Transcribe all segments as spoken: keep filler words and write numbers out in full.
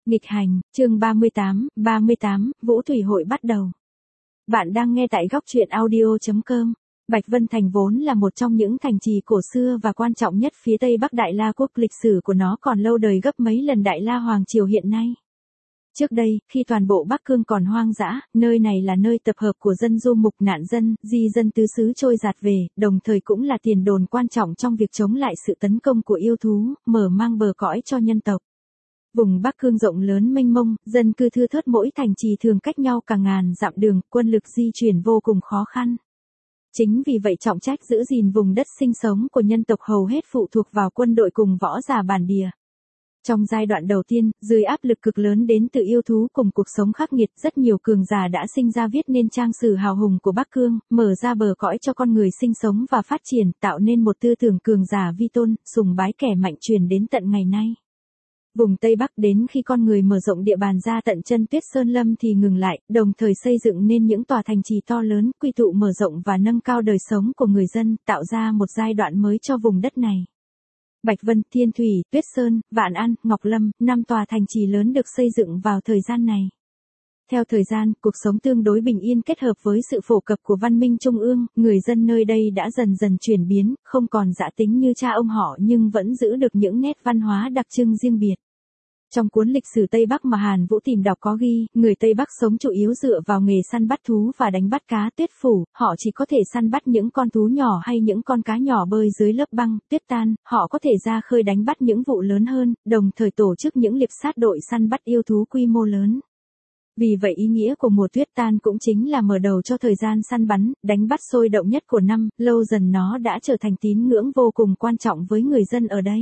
Nghịch hành, chương ba mươi tám, ba mươi tám, Vũ Thủy Hội bắt đầu. Bạn đang nghe tại góc truyện audio chấm com. Bạch Vân Thành vốn là một trong những thành trì cổ xưa và quan trọng nhất phía Tây Bắc Đại La Quốc, lịch sử của nó còn lâu đời gấp mấy lần Đại La Hoàng Triều hiện nay. Trước đây, khi toàn bộ Bắc Cương còn hoang dã, nơi này là nơi tập hợp của dân du mục nạn dân, di dân tứ xứ trôi dạt về, đồng thời cũng là tiền đồn quan trọng trong việc chống lại sự tấn công của yêu thú, mở mang bờ cõi cho nhân tộc. Vùng Bắc Cương rộng lớn mênh mông, dân cư thưa thớt, mỗi thành trì thường cách nhau cả ngàn dặm đường, quân lực di chuyển vô cùng khó khăn. Chính vì vậy trọng trách giữ gìn vùng đất sinh sống của nhân tộc hầu hết phụ thuộc vào quân đội cùng võ giả bản địa. Trong giai đoạn đầu tiên, dưới áp lực cực lớn đến từ yêu thú cùng cuộc sống khắc nghiệt, rất nhiều cường giả đã sinh ra viết nên trang sử hào hùng của Bắc Cương, mở ra bờ cõi cho con người sinh sống và phát triển, tạo nên một tư tưởng cường giả vi tôn, sùng bái kẻ mạnh truyền đến tận ngày nay. Vùng Tây Bắc đến khi con người mở rộng địa bàn ra tận chân Tuyết Sơn Lâm thì ngừng lại, đồng thời xây dựng nên những tòa thành trì to lớn, quy tụ mở rộng và nâng cao đời sống của người dân, tạo ra một giai đoạn mới cho vùng đất này. Bạch Vân, Thiên Thủy, Tuyết Sơn, Vạn An, Ngọc Lâm, năm tòa thành trì lớn được xây dựng vào thời gian này. Theo thời gian, cuộc sống tương đối bình yên kết hợp với sự phổ cập của văn minh trung ương, người dân nơi đây đã dần dần chuyển biến, không còn dã tính như cha ông họ nhưng vẫn giữ được những nét văn hóa đặc trưng riêng biệt. Trong cuốn lịch sử Tây Bắc mà Hàn Vũ tìm đọc có ghi, người Tây Bắc sống chủ yếu dựa vào nghề săn bắt thú và đánh bắt cá tuyết phủ, họ chỉ có thể săn bắt những con thú nhỏ hay những con cá nhỏ bơi dưới lớp băng, tuyết tan, họ có thể ra khơi đánh bắt những vụ lớn hơn, đồng thời tổ chức những liệp sát đội săn bắt yêu thú quy mô lớn. Vì vậy ý nghĩa của mùa tuyết tan cũng chính là mở đầu cho thời gian săn bắn, đánh bắt sôi động nhất của năm, lâu dần nó đã trở thành tín ngưỡng vô cùng quan trọng với người dân ở đây.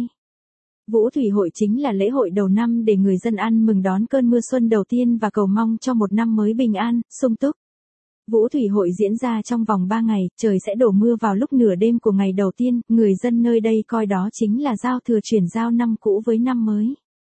Vũ Thủy Hội chính là lễ hội đầu năm để người dân ăn mừng đón cơn mưa xuân đầu tiên và cầu mong cho một năm mới bình an, sung túc. Vũ Thủy Hội diễn ra trong vòng ba ngày, trời sẽ đổ mưa vào lúc nửa đêm của ngày đầu tiên, người dân nơi đây coi đó chính là giao thừa chuyển giao năm cũ với năm mới.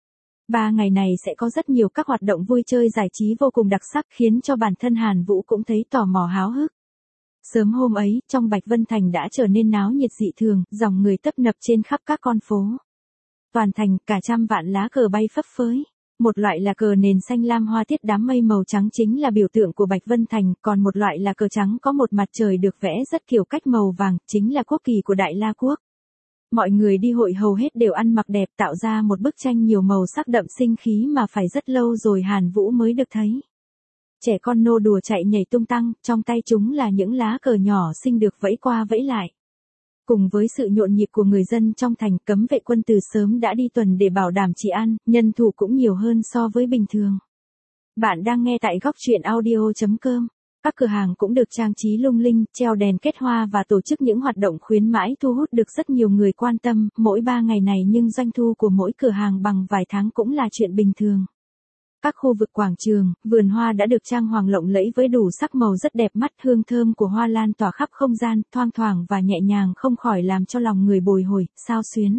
Ba ngày này sẽ có rất nhiều các hoạt động vui chơi giải trí vô cùng đặc sắc khiến cho bản thân Hàn Vũ cũng thấy tò mò háo hức. Sớm hôm ấy, trong Bạch Vân Thành đã trở nên náo nhiệt dị thường, dòng người tấp nập trên khắp các con phố. Toàn thành, cả trăm vạn lá cờ bay phấp phới. Một loại là cờ nền xanh lam hoa tiết đám mây màu trắng chính là biểu tượng của Bạch Vân Thành, còn một loại là cờ trắng có một mặt trời được vẽ rất kiểu cách màu vàng, chính là quốc kỳ của Đại La Quốc. Mọi người đi hội hầu hết đều ăn mặc đẹp, tạo ra một bức tranh nhiều màu sắc đậm sinh khí mà phải rất lâu rồi Hàn Vũ mới được thấy. Trẻ con nô đùa chạy nhảy tung tăng, trong tay chúng là những lá cờ nhỏ xinh được vẫy qua vẫy lại. Cùng với sự nhộn nhịp của người dân trong thành, cấm vệ quân từ sớm đã đi tuần để bảo đảm trị an, nhân thủ cũng nhiều hơn so với bình thường. Bạn đang nghe tại góc truyện audio chấm com. Các cửa hàng cũng được trang trí lung linh, treo đèn kết hoa và tổ chức những hoạt động khuyến mãi thu hút được rất nhiều người quan tâm, mỗi ba ngày này nhưng doanh thu của mỗi cửa hàng bằng vài tháng cũng là chuyện bình thường. Các khu vực quảng trường, vườn hoa đã được trang hoàng lộng lẫy với đủ sắc màu rất đẹp mắt, hương thơm của hoa lan tỏa khắp không gian, thoang thoảng và nhẹ nhàng không khỏi làm cho lòng người bồi hồi, xao xuyến.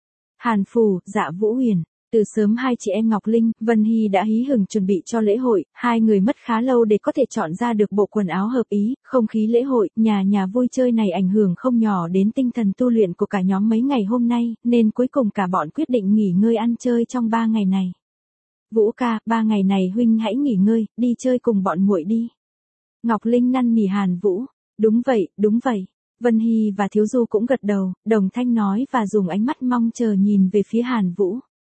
Hàn Phù, Dạ Vũ Huyền. Từ sớm hai chị em Ngọc Linh, Vân Hy đã hí hửng chuẩn bị cho lễ hội, hai người mất khá lâu để có thể chọn ra được bộ quần áo hợp ý, không khí lễ hội, nhà nhà vui chơi này ảnh hưởng không nhỏ đến tinh thần tu luyện của cả nhóm mấy ngày hôm nay, nên cuối cùng cả bọn quyết định nghỉ ngơi ăn chơi trong ba ngày này. Vũ ca, ba ngày này huynh hãy nghỉ ngơi, đi chơi cùng bọn muội đi. Ngọc Linh năn nỉ Hàn Vũ. Đúng vậy, đúng vậy. Vân Hy và Thiếu Du cũng gật đầu, đồng thanh nói và dùng ánh mắt mong chờ nhìn về phía Hàn Vũ.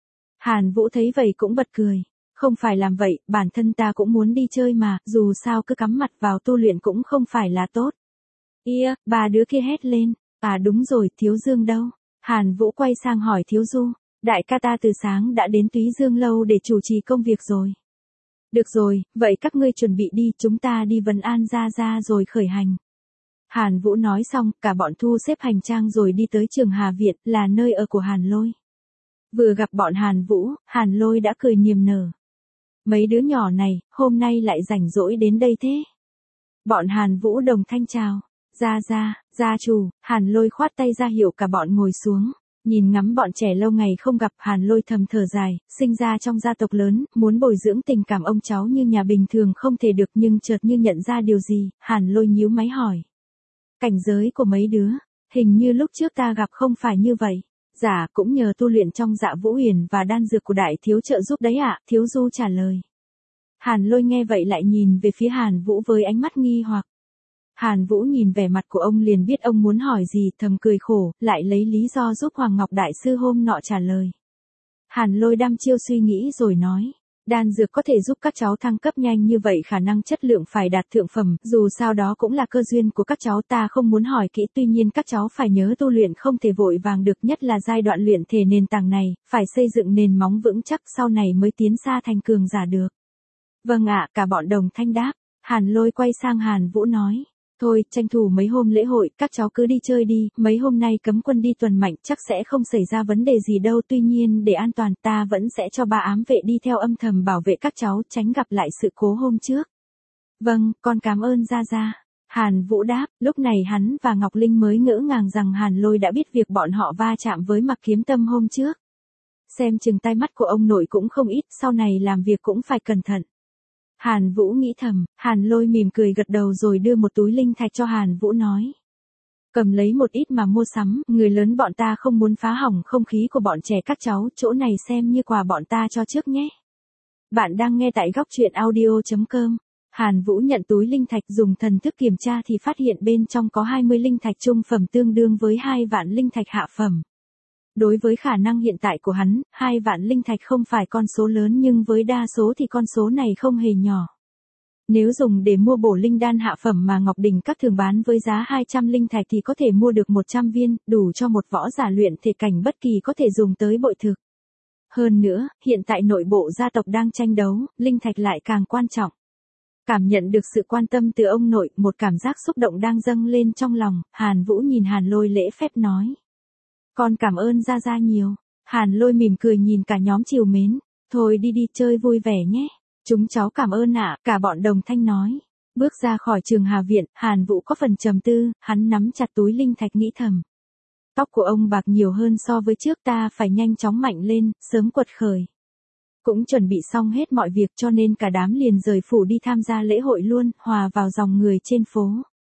Hàn Vũ thấy vậy cũng bật cười. Không phải làm vậy, bản thân ta cũng muốn đi chơi mà, dù sao cứ cắm mặt vào tu luyện cũng không phải là tốt. Ia, ba đứa kia hét lên. À đúng rồi, Thiếu Dương đâu? Hàn Vũ quay sang hỏi Thiếu Du. Đại ca ta từ sáng đã đến Túy Dương lâu để chủ trì công việc rồi. Được rồi, vậy các ngươi chuẩn bị đi, chúng ta đi Vân An ra ra rồi khởi hành. Hàn Vũ nói xong, cả bọn thu xếp hành trang rồi đi tới trường Hà Viện, là nơi ở của Hàn Lôi. Vừa gặp bọn Hàn Vũ, Hàn Lôi đã cười niềm nở. Mấy đứa nhỏ này, hôm nay lại rảnh rỗi đến đây thế. Bọn Hàn Vũ đồng thanh chào. Ra ra, gia chủ, Hàn Lôi khoát tay ra hiệu cả bọn ngồi xuống. Nhìn ngắm bọn trẻ lâu ngày không gặp, Hàn Lôi thầm thở dài, sinh ra trong gia tộc lớn, muốn bồi dưỡng tình cảm ông cháu như nhà bình thường không thể được, nhưng chợt như nhận ra điều gì, Hàn Lôi nhíu máy hỏi. Cảnh giới của mấy đứa, hình như lúc trước ta gặp không phải như vậy. Dạ, cũng nhờ tu luyện trong Dạ Vũ Huyền và đan dược của đại thiếu trợ giúp đấy ạ, thiếu du trả lời. Hàn Lôi nghe vậy lại nhìn về phía Hàn Vũ với ánh mắt nghi hoặc. Hàn Vũ nhìn vẻ mặt của ông liền biết ông muốn hỏi gì, thầm cười khổ, lại lấy lý do giúp Hoàng Ngọc Đại Sư hôm nọ trả lời. Hàn Lôi đăm chiêu suy nghĩ rồi nói. Đan dược có thể giúp các cháu thăng cấp nhanh như vậy, khả năng chất lượng phải đạt thượng phẩm, dù sao đó cũng là cơ duyên của các cháu, ta không muốn hỏi kỹ, tuy nhiên các cháu phải nhớ tu luyện không thể vội vàng được, nhất là giai đoạn luyện thể nền tảng này, phải xây dựng nền móng vững chắc sau này mới tiến xa thành cường giả được. Vâng ạ, cả bọn đồng thanh đáp. Hàn Lôi quay sang Hàn Vũ nói. Thôi, tranh thủ mấy hôm lễ hội, các cháu cứ đi chơi đi, mấy hôm nay cấm quân đi tuần mạnh chắc sẽ không xảy ra vấn đề gì đâu, tuy nhiên để an toàn ta vẫn sẽ cho ba ám vệ đi theo âm thầm bảo vệ các cháu, tránh gặp lại sự cố hôm trước. Vâng, con cảm ơn Gia Gia. Hàn Vũ đáp, lúc này hắn và Ngọc Linh mới ngỡ ngàng rằng Hàn Lôi đã biết việc bọn họ va chạm với Mặc Kiếm Tâm hôm trước. Xem chừng tai mắt của ông nội cũng không ít, sau này làm việc cũng phải cẩn thận. Hàn Vũ nghĩ thầm, Hàn Lôi mỉm cười gật đầu rồi đưa một túi linh thạch cho Hàn Vũ nói. Cầm lấy một ít mà mua sắm, người lớn bọn ta không muốn phá hỏng không khí của bọn trẻ, các cháu, chỗ này xem như quà bọn ta cho trước nhé. Bạn đang nghe tại góc truyện audio chấm com. Hàn Vũ nhận túi linh thạch, dùng thần thức kiểm tra thì phát hiện bên trong có hai mươi linh thạch trung phẩm tương đương với hai vạn linh thạch hạ phẩm. Đối với khả năng hiện tại của hắn, hai vạn linh thạch không phải con số lớn, nhưng với đa số thì con số này không hề nhỏ. Nếu dùng để mua bổ linh đan hạ phẩm mà Ngọc Đình Các thường bán với giá hai trăm linh thạch thì có thể mua được một trăm viên, đủ cho một võ giả luyện thể cảnh bất kỳ có thể dùng tới bội thực. Hơn nữa, hiện tại nội bộ gia tộc đang tranh đấu, linh thạch lại càng quan trọng. Cảm nhận được sự quan tâm từ ông nội, một cảm giác xúc động đang dâng lên trong lòng, Hàn Vũ nhìn Hàn Lôi lễ phép nói. Con cảm ơn Gia Gia nhiều. Hàn Lôi mỉm cười nhìn cả nhóm trìu mến. Thôi đi đi chơi vui vẻ nhé. Chúng cháu cảm ơn ạ, cả bọn đồng thanh nói. Bước ra khỏi trường Hà Viện, Hàn Vũ có phần trầm tư, hắn nắm chặt túi linh thạch nghĩ thầm. Tóc của ông bạc nhiều hơn so với trước, ta phải nhanh chóng mạnh lên, sớm quật khởi. Cũng chuẩn bị xong hết mọi việc cho nên cả đám liền rời phủ đi tham gia lễ hội luôn, hòa vào dòng người trên phố.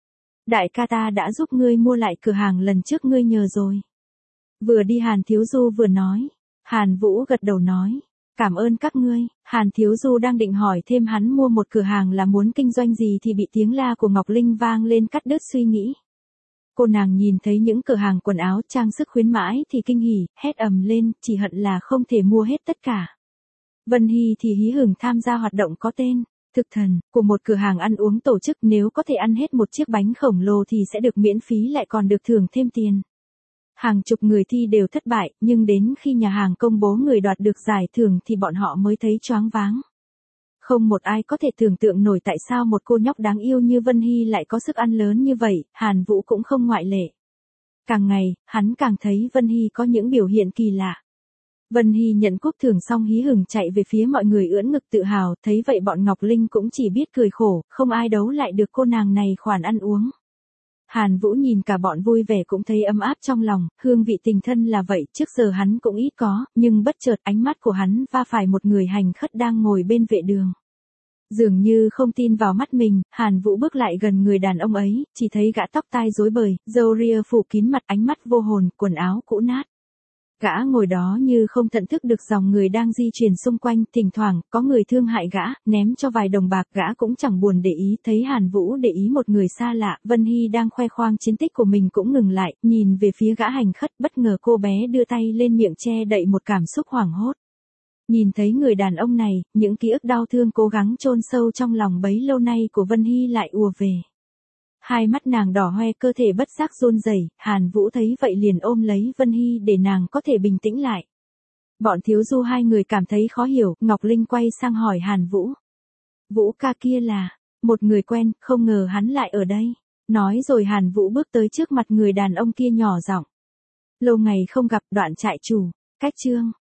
Đại ca ta đã giúp ngươi mua lại cửa hàng lần trước ngươi nhờ rồi. Vừa đi Hàn Thiếu Du vừa nói. Hàn Vũ gật đầu nói. Cảm ơn các ngươi. Hàn Thiếu Du đang định hỏi thêm hắn mua một cửa hàng là muốn kinh doanh gì thì bị tiếng la của Ngọc Linh vang lên cắt đứt suy nghĩ. Cô nàng nhìn thấy những cửa hàng quần áo trang sức khuyến mãi thì kinh hỉ, hét ầm lên, chỉ hận là không thể mua hết tất cả. Vân Hy thì hí hửng tham gia hoạt động có tên Thực Thần của một cửa hàng ăn uống tổ chức, nếu có thể ăn hết một chiếc bánh khổng lồ thì sẽ được miễn phí lại còn được thưởng thêm tiền. Hàng chục người thi đều thất bại, nhưng đến khi nhà hàng công bố người đoạt được giải thưởng thì bọn họ mới thấy choáng váng. Không một ai có thể tưởng tượng nổi tại sao một cô nhóc đáng yêu như Vân Hy lại có sức ăn lớn như vậy, Hàn Vũ cũng không ngoại lệ. Càng ngày, hắn càng thấy Vân Hy có những biểu hiện kỳ lạ. Vân Hy nhận cúp thưởng xong hí hửng chạy về phía mọi người ưỡn ngực tự hào, thấy vậy bọn Ngọc Linh cũng chỉ biết cười khổ, không ai đấu lại được cô nàng này khoản ăn uống. Hàn Vũ nhìn cả bọn vui vẻ cũng thấy ấm áp trong lòng, hương vị tình thân là vậy, trước giờ hắn cũng ít có, nhưng bất chợt ánh mắt của hắn va phải một người hành khất đang ngồi bên vệ đường. Dường như không tin vào mắt mình, Hàn Vũ bước lại gần người đàn ông ấy, chỉ thấy gã tóc tai rối bời, râu ria phủ kín mặt, ánh mắt vô hồn, quần áo cũ nát. Gã ngồi đó như không thận thức được dòng người đang di chuyển xung quanh, thỉnh thoảng, có người thương hại gã, ném cho vài đồng bạc, gã cũng chẳng buồn để ý, thấy Hàn Vũ để ý một người xa lạ, Vân Hy đang khoe khoang chiến tích của mình cũng ngừng lại, nhìn về phía gã hành khất, bất ngờ cô bé đưa tay lên miệng che đậy một cảm xúc hoảng hốt. Nhìn thấy người đàn ông này, những ký ức đau thương cố gắng chôn sâu trong lòng bấy lâu nay của Vân Hy lại ùa về. Hai mắt nàng đỏ hoe, cơ thể bất giác run rẩy, Hàn Vũ thấy vậy liền ôm lấy Vân Hy để nàng có thể bình tĩnh lại. Bọn Thiếu Du hai người cảm thấy khó hiểu, Ngọc Linh quay sang hỏi Hàn Vũ. Vũ ca kia là một người quen, không ngờ hắn lại ở đây. Nói rồi Hàn Vũ bước tới trước mặt người đàn ông kia nhỏ giọng. Lâu ngày không gặp, Đoạn trại chủ, cách chương.